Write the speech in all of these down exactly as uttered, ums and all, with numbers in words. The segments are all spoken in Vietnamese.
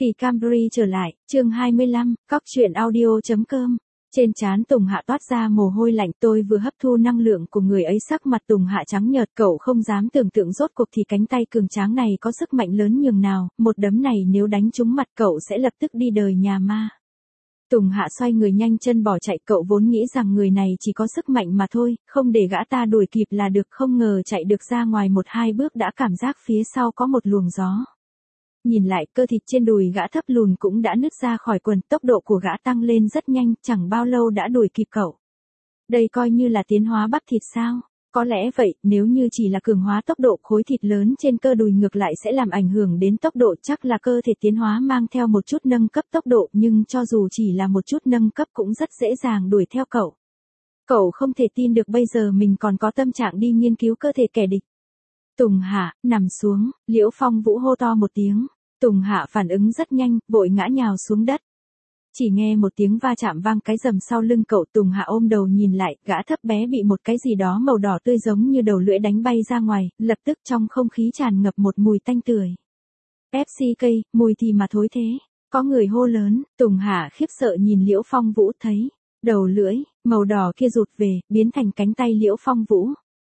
Kỳ Camry trở lại, chương hai mươi lăm, cóc truyện audio.com. Trên trán Tùng Hạ toát ra mồ hôi lạnh, tôi vừa hấp thu năng lượng của người ấy, sắc mặt Tùng Hạ trắng nhợt, cậu không dám tưởng tượng rốt cuộc thì cánh tay cường tráng này có sức mạnh lớn nhường nào, một đấm này nếu đánh trúng mặt cậu sẽ lập tức đi đời nhà ma. Tùng Hạ xoay người nhanh chân bỏ chạy, cậu vốn nghĩ rằng người này chỉ có sức mạnh mà thôi, không để gã ta đuổi kịp là được, không ngờ chạy được ra ngoài một hai bước đã cảm giác phía sau có một luồng gió. Nhìn lại, cơ thịt trên đùi gã thấp lùn cũng đã nứt ra khỏi quần, tốc độ của gã tăng lên rất nhanh, chẳng bao lâu đã đuổi kịp cậu. Đây coi như là tiến hóa bắp thịt sao? Có lẽ vậy, nếu như chỉ là cường hóa tốc độ, khối thịt lớn trên cơ đùi ngược lại sẽ làm ảnh hưởng đến tốc độ, chắc là cơ thể tiến hóa mang theo một chút nâng cấp tốc độ, nhưng cho dù chỉ là một chút nâng cấp cũng rất dễ dàng đuổi theo cậu. Cậu không thể tin được bây giờ mình còn có tâm trạng đi nghiên cứu cơ thể kẻ địch. Tùng Hạ, nằm xuống, Liễu Phong Vũ hô to một tiếng. Tùng Hạ phản ứng rất nhanh, vội ngã nhào xuống đất. Chỉ nghe một tiếng va chạm vang cái rầm sau lưng cậu, Tùng Hạ ôm đầu nhìn lại, gã thấp bé bị một cái gì đó màu đỏ tươi giống như đầu lưỡi đánh bay ra ngoài, lập tức trong không khí tràn ngập một mùi tanh tưởi. Pepsi cây, mùi thì mà thối thế. Có người hô lớn, Tùng Hạ khiếp sợ nhìn Liễu Phong Vũ, thấy đầu lưỡi màu đỏ kia rụt về, biến thành cánh tay Liễu Phong Vũ.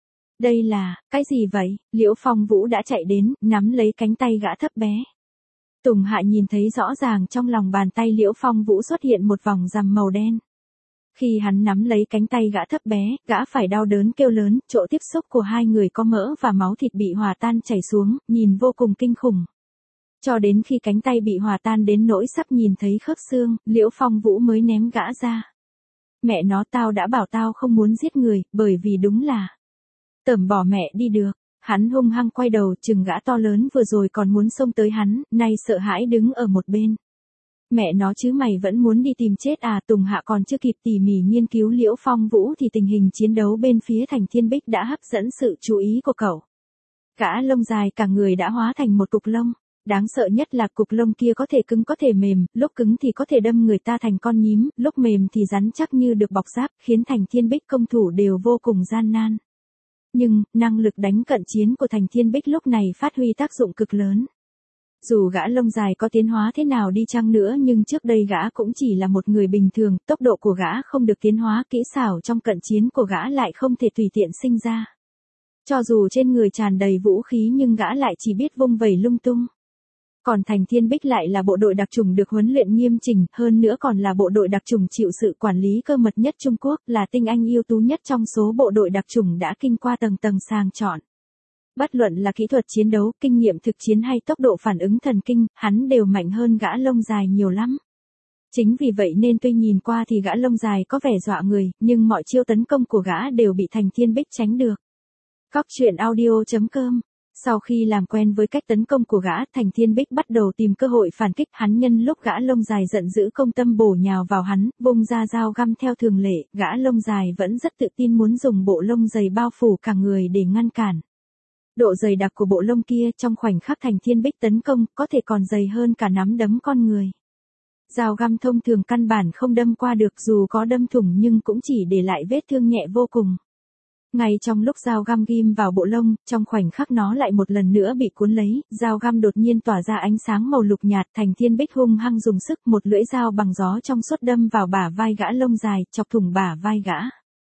Đây là, cái gì vậy? Liễu Phong Vũ đã chạy đến, nắm lấy cánh tay gã thấp bé. Tùng Hạ nhìn thấy rõ ràng trong lòng bàn tay Liễu Phong Vũ xuất hiện một vòng rằm màu đen. Khi hắn nắm lấy cánh tay gã thấp bé, gã phải đau đớn kêu lớn, chỗ tiếp xúc của hai người có mỡ và máu thịt bị hòa tan chảy xuống, nhìn vô cùng kinh khủng. Cho đến khi cánh tay bị hòa tan đến nỗi sắp nhìn thấy khớp xương, Liễu Phong Vũ mới ném gã ra. Mẹ nó, tao đã bảo tao không muốn giết người, bởi vì đúng là tẩm bỏ mẹ đi được. Hắn hung hăng quay đầu chừng gã to lớn vừa rồi còn muốn xông tới hắn, nay sợ hãi đứng ở một bên. Mẹ nó chứ, mày vẫn muốn đi tìm chết à? Tùng Hạ còn chưa kịp tỉ mỉ nghiên cứu Liễu Phong Vũ thì tình hình chiến đấu bên phía Thành Thiên Bích đã hấp dẫn sự chú ý của cậu. Gã lông dài cả người đã hóa thành một cục lông. Đáng sợ nhất là cục lông kia có thể cứng có thể mềm, lúc cứng thì có thể đâm người ta thành con nhím, lúc mềm thì rắn chắc như được bọc giáp, khiến Thành Thiên Bích công thủ đều vô cùng gian nan. Nhưng, năng lực đánh cận chiến của Thành Thiên Bích lúc này phát huy tác dụng cực lớn. Dù gã lông dài có tiến hóa thế nào đi chăng nữa nhưng trước đây gã cũng chỉ là một người bình thường, tốc độ của gã không được tiến hóa, kỹ xảo trong cận chiến của gã lại không thể tùy tiện sinh ra. Cho dù trên người tràn đầy vũ khí nhưng gã lại chỉ biết vung vẩy lung tung. Còn Thành Thiên Bích lại là bộ đội đặc chủng được huấn luyện nghiêm chỉnh, hơn nữa còn là bộ đội đặc chủng chịu sự quản lý cơ mật nhất Trung Quốc, là tinh anh ưu tú nhất trong số bộ đội đặc chủng đã kinh qua tầng tầng sàng chọn. Bất luận là kỹ thuật chiến đấu, kinh nghiệm thực chiến hay tốc độ phản ứng thần kinh, hắn đều mạnh hơn gã lông dài nhiều lắm. Chính vì vậy nên tuy nhìn qua thì gã lông dài có vẻ dọa người, nhưng mọi chiêu tấn công của gã đều bị Thành Thiên Bích tránh được. Cóc truyện audio.com. Sau khi làm quen với cách tấn công của gã, Thành Thiên Bích bắt đầu tìm cơ hội phản kích. Hắn nhân lúc gã lông dài giận dữ công tâm bổ nhào vào hắn, vung ra dao găm theo thường lệ, gã lông dài vẫn rất tự tin muốn dùng bộ lông dày bao phủ cả người để ngăn cản. Độ dày đặc của bộ lông kia trong khoảnh khắc Thành Thiên Bích tấn công có thể còn dày hơn cả nắm đấm con người. Dao găm thông thường căn bản không đâm qua được, dù có đâm thủng nhưng cũng chỉ để lại vết thương nhẹ vô cùng. Ngay trong lúc dao găm ghim vào bộ lông, trong khoảnh khắc nó lại một lần nữa bị cuốn lấy, dao găm đột nhiên tỏa ra ánh sáng màu lục nhạt, Thành Thiên Bích hung hăng dùng sức, một lưỡi dao bằng gió trong suốt đâm vào bả vai gã lông dài, chọc thủng bả vai gã.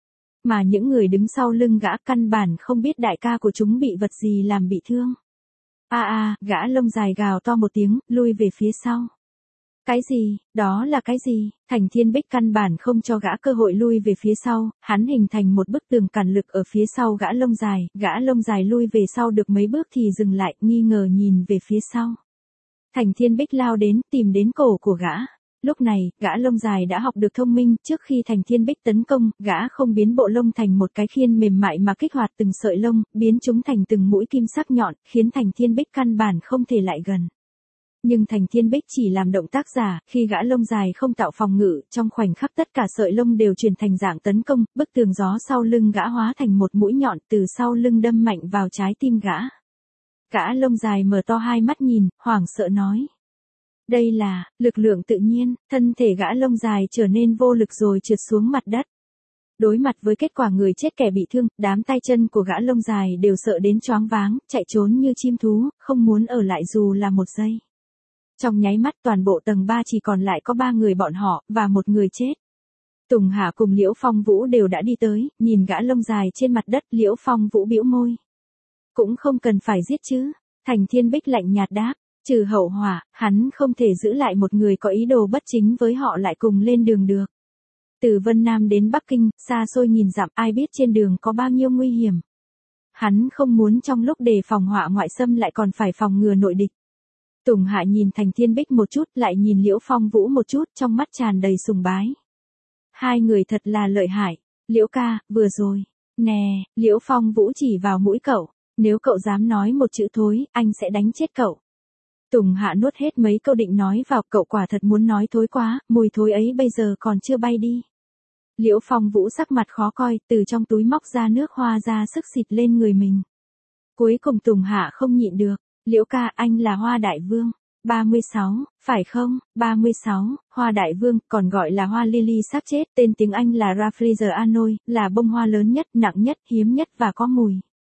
Mà những người đứng sau lưng gã căn bản không biết đại ca của chúng bị vật gì làm bị thương. A a, gã lông dài gào to một tiếng, lui về phía sau. Cái gì, đó là cái gì? Thành Thiên Bích căn bản không cho gã cơ hội lui về phía sau, hắn hình thành một bức tường cản lực ở phía sau gã lông dài, gã lông dài lui về sau được mấy bước thì dừng lại, nghi ngờ nhìn về phía sau. Thành Thiên Bích lao đến, tìm đến cổ của gã. Lúc này, gã lông dài đã học được thông minh, trước khi Thành Thiên Bích tấn công, gã không biến bộ lông thành một cái khiên mềm mại mà kích hoạt từng sợi lông, biến chúng thành từng mũi kim sắc nhọn, khiến Thành Thiên Bích căn bản không thể lại gần. Nhưng Thành Thiên Bích chỉ làm động tác giả, khi gã lông dài không tạo phòng ngự, trong khoảnh khắc tất cả sợi lông đều chuyển thành dạng tấn công, bức tường gió sau lưng gã hóa thành một mũi nhọn từ sau lưng đâm mạnh vào trái tim gã. Gã lông dài mở to hai mắt nhìn, hoảng sợ nói. Đây là, lực lượng tự nhiên, thân thể gã lông dài trở nên vô lực rồi trượt xuống mặt đất. Đối mặt với kết quả người chết kẻ bị thương, đám tay chân của gã lông dài đều sợ đến choáng váng, chạy trốn như chim thú, không muốn ở lại dù là một giây. Trong nháy mắt toàn bộ tầng ba chỉ còn lại có ba người bọn họ, và một người chết. Tùng Hạ cùng Liễu Phong Vũ đều đã đi tới, nhìn gã lông dài trên mặt đất, Liễu Phong Vũ bĩu môi. Cũng không cần phải giết chứ. Thành Thiên Bích lạnh nhạt đáp, trừ hậu hỏa, hắn không thể giữ lại một người có ý đồ bất chính với họ lại cùng lên đường được. Từ Vân Nam đến Bắc Kinh, xa xôi nghìn dặm, ai biết trên đường có bao nhiêu nguy hiểm. Hắn không muốn trong lúc đề phòng họa ngoại xâm lại còn phải phòng ngừa nội địch. Tùng Hạ nhìn Thành Thiên Bích một chút, lại nhìn Liễu Phong Vũ một chút, trong mắt tràn đầy sùng bái. Hai người thật là lợi hại. Liễu ca, vừa rồi. Nè, Liễu Phong Vũ chỉ vào mũi cậu. Nếu cậu dám nói một chữ thối, anh sẽ đánh chết cậu. Tùng Hạ nuốt hết mấy câu định nói vào, cậu quả thật muốn nói thối quá, mùi thối ấy bây giờ còn chưa bay đi. Liễu Phong Vũ sắc mặt khó coi, từ trong túi móc ra nước hoa ra sức xịt lên người mình. Cuối cùng Tùng Hạ không nhịn được. Liễu ca, anh là Hoa Đại Vương. ba mươi sáu, phải không? ba mươi sáu, Hoa Đại Vương, còn gọi là hoa lily sắp chết, tên tiếng Anh là Rafflesia annoi, là bông hoa lớn nhất, nặng nhất, hiếm nhất và có mùi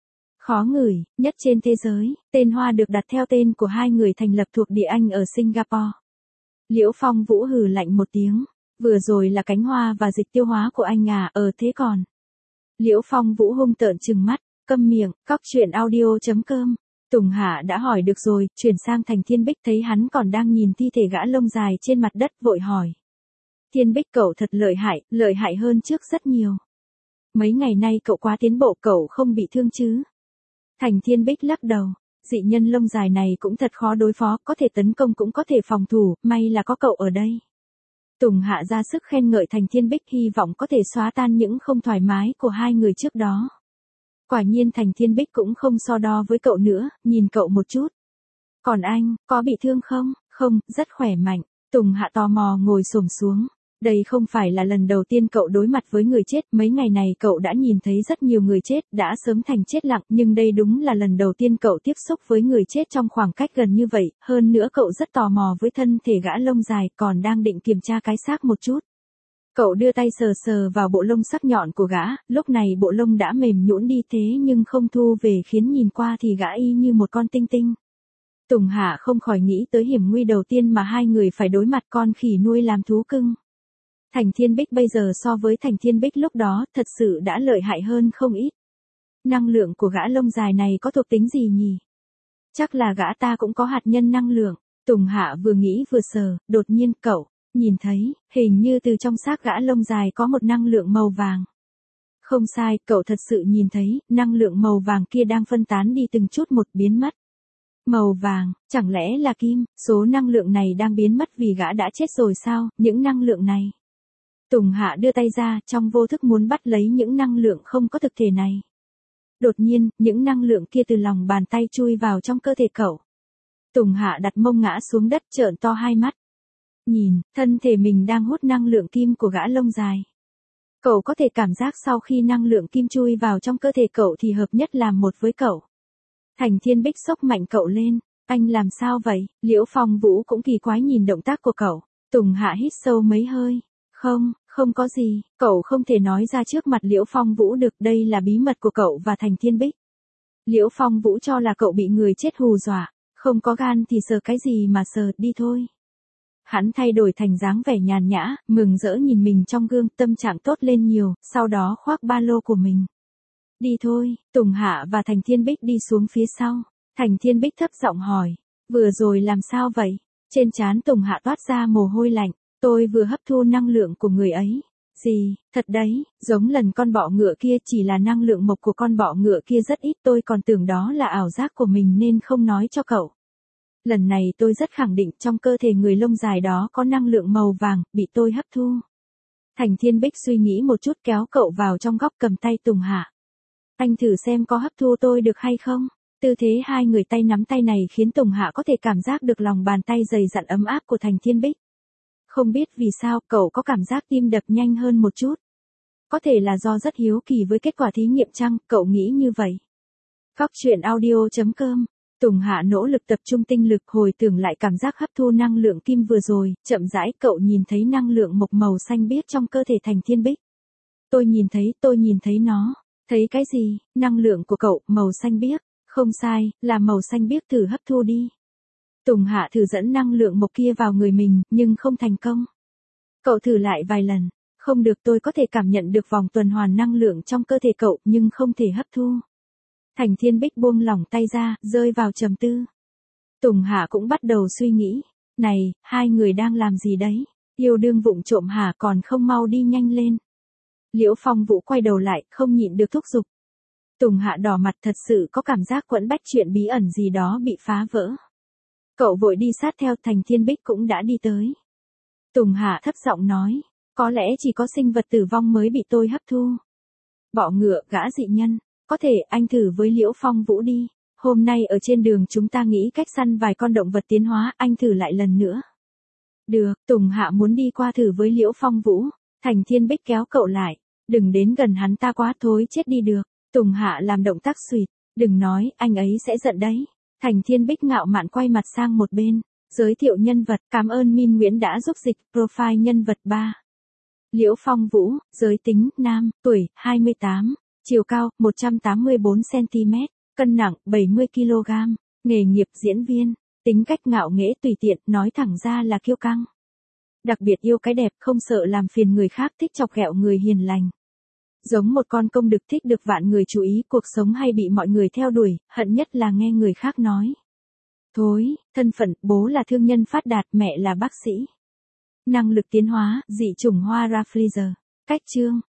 khó ngửi nhất trên thế giới. Tên hoa được đặt theo tên của hai người thành lập thuộc địa Anh ở Singapore. Liễu Phong Vũ hừ lạnh một tiếng. Vừa rồi là cánh hoa và dịch tiêu hóa của anh à, ở thế còn. Liễu Phong Vũ hung tợn trừng mắt, câm miệng, cóc truyện audio chấm com. Tùng Hạ đã hỏi được rồi, chuyển sang Thành Thiên Bích thấy hắn còn đang nhìn thi thể gã lông dài trên mặt đất, vội hỏi. Thiên Bích, cậu thật lợi hại, lợi hại hơn trước rất nhiều. Mấy ngày nay cậu quá tiến bộ, cậu không bị thương chứ? Thành Thiên Bích lắc đầu, dị nhân lông dài này cũng thật khó đối phó, có thể tấn công cũng có thể phòng thủ, may là có cậu ở đây. Tùng Hạ ra sức khen ngợi Thành Thiên Bích, hy vọng có thể xóa tan những không thoải mái của hai người trước đó. Quả nhiên Thành Thiên Bích cũng không so đo với cậu nữa, nhìn cậu một chút. Còn anh, có bị thương không? Không, rất khỏe mạnh. Tùng Hạ tò mò ngồi xổm xuống. Đây không phải là lần đầu tiên cậu đối mặt với người chết, mấy ngày này cậu đã nhìn thấy rất nhiều người chết, đã sớm thành chết lặng, nhưng đây đúng là lần đầu tiên cậu tiếp xúc với người chết trong khoảng cách gần như vậy, hơn nữa cậu rất tò mò với thân thể gã lông dài, còn đang định kiểm tra cái xác một chút. Cậu đưa tay sờ sờ vào bộ lông sắc nhọn của gã, lúc này bộ lông đã mềm nhũn đi thế nhưng không thu về khiến nhìn qua thì gã y như một con tinh tinh. Tùng Hạ không khỏi nghĩ tới hiểm nguy đầu tiên mà hai người phải đối mặt, con khỉ nuôi làm thú cưng. Thành Thiên Bích bây giờ so với Thành Thiên Bích lúc đó thật sự đã lợi hại hơn không ít. Năng lượng của gã lông dài này có thuộc tính gì nhỉ? Chắc là gã ta cũng có hạt nhân năng lượng. Tùng Hạ vừa nghĩ vừa sờ, đột nhiên cậu nhìn thấy, hình như từ trong xác gã lông dài có một năng lượng màu vàng. Không sai, cậu thật sự nhìn thấy, năng lượng màu vàng kia đang phân tán đi từng chút một, biến mất. Màu vàng, chẳng lẽ là kim? Số năng lượng này đang biến mất vì gã đã chết rồi sao? Những năng lượng này. Tùng Hạ đưa tay ra, trong vô thức muốn bắt lấy những năng lượng không có thực thể này. Đột nhiên, những năng lượng kia từ lòng bàn tay chui vào trong cơ thể cậu. Tùng Hạ đặt mông ngã xuống đất, trợn to hai mắt. Nhìn, thân thể mình đang hút năng lượng kim của gã lông dài. Cậu có thể cảm giác sau khi năng lượng kim chui vào trong cơ thể cậu thì hợp nhất làm một với cậu. Thành Thiên Bích xốc mạnh cậu lên. Anh làm sao vậy? Liễu Phong Vũ cũng kỳ quái nhìn động tác của cậu. Tùng Hạ hít sâu mấy hơi. Không, không có gì, cậu không thể nói ra trước mặt Liễu Phong Vũ được, đây là bí mật của cậu và Thành Thiên Bích. Liễu Phong Vũ cho là cậu bị người chết hù dọa, không có gan thì sờ cái gì mà sờ, đi thôi. Hắn thay đổi thành dáng vẻ nhàn nhã, mừng rỡ nhìn mình trong gương, tâm trạng tốt lên nhiều, sau đó khoác ba lô của mình. Đi thôi, Tùng Hạ và Thành Thiên Bích đi xuống phía sau. Thành Thiên Bích thấp giọng hỏi, vừa rồi làm sao vậy? Trên trán Tùng Hạ toát ra mồ hôi lạnh. Tôi vừa hấp thu năng lượng của người ấy. Gì, thật đấy, giống lần con bọ ngựa kia, chỉ là năng lượng mộc của con bọ ngựa kia rất ít, tôi còn tưởng đó là ảo giác của mình nên không nói cho cậu. Lần này tôi rất khẳng định trong cơ thể người lông dài đó có năng lượng màu vàng, bị tôi hấp thu. Thành Thiên Bích suy nghĩ một chút, kéo cậu vào trong góc, cầm tay Tùng Hạ. Anh thử xem có hấp thu tôi được hay không? Tư thế hai người tay nắm tay này khiến Tùng Hạ có thể cảm giác được lòng bàn tay dày dặn ấm áp của Thành Thiên Bích. Không biết vì sao, cậu có cảm giác tim đập nhanh hơn một chút. Có thể là do rất hiếu kỳ với kết quả thí nghiệm chăng, cậu nghĩ như vậy. Cóc truyện audio chấm com. Tùng Hạ nỗ lực tập trung tinh lực, hồi tưởng lại cảm giác hấp thu năng lượng kim vừa rồi, chậm rãi cậu nhìn thấy năng lượng mộc màu xanh biếc trong cơ thể Thành Thiên Bích. Tôi nhìn thấy, tôi nhìn thấy nó. Thấy cái gì? Năng lượng của cậu, màu xanh biếc. Không sai, là màu xanh biếc, thử hấp thu đi. Tùng Hạ thử dẫn năng lượng mộc kia vào người mình, nhưng không thành công. Cậu thử lại vài lần. Không được, tôi có thể cảm nhận được vòng tuần hoàn năng lượng trong cơ thể cậu, nhưng không thể hấp thu. Thành Thiên Bích buông lỏng tay ra, rơi vào trầm tư. Tùng Hạ cũng bắt đầu suy nghĩ. Này, hai người đang làm gì đấy? Yêu đương vụng trộm hả, còn không mau đi nhanh lên. Liễu Phong Vũ quay đầu lại, không nhịn được thúc giục. Tùng Hạ đỏ mặt, thật sự có cảm giác quẫn bách, chuyện bí ẩn gì đó bị phá vỡ. Cậu vội đi sát theo, Thành Thiên Bích cũng đã đi tới. Tùng Hạ thấp giọng nói, có lẽ chỉ có sinh vật tử vong mới bị tôi hấp thu. Bọ ngựa, gã dị nhân, có thể anh thử với Liễu Phong Vũ đi. Hôm nay ở trên đường chúng ta nghĩ cách săn vài con động vật tiến hóa, anh thử lại lần nữa. Được, Tùng Hạ muốn đi qua thử với Liễu Phong Vũ. Thành Thiên Bích kéo cậu lại, đừng đến gần hắn ta quá, thối chết đi được. Tùng Hạ làm động tác suýt, đừng nói, anh ấy sẽ giận đấy. Thành Thiên Bích ngạo mạn quay mặt sang một bên, giới thiệu nhân vật, cảm ơn Min Nguyễn đã giúp dịch, profile nhân vật ba. Liễu Phong Vũ, giới tính, nam, tuổi, hai mươi tám, chiều cao, một trăm tám mươi bốn xăng-ti-mét, cân nặng, bảy mươi ki lô gam, nghề nghiệp diễn viên, tính cách ngạo nghễ tùy tiện, nói thẳng ra là kiêu căng. Đặc biệt yêu cái đẹp, không sợ làm phiền người khác, thích chọc ghẹo người hiền lành. Giống một con công đực thích được vạn người chú ý, cuộc sống hay bị mọi người theo đuổi, hận nhất là nghe người khác nói. Thối, thân phận, bố là thương nhân phát đạt, mẹ là bác sĩ. Năng lực tiến hóa, dị chủng hoa Rafflesia. Cách chương,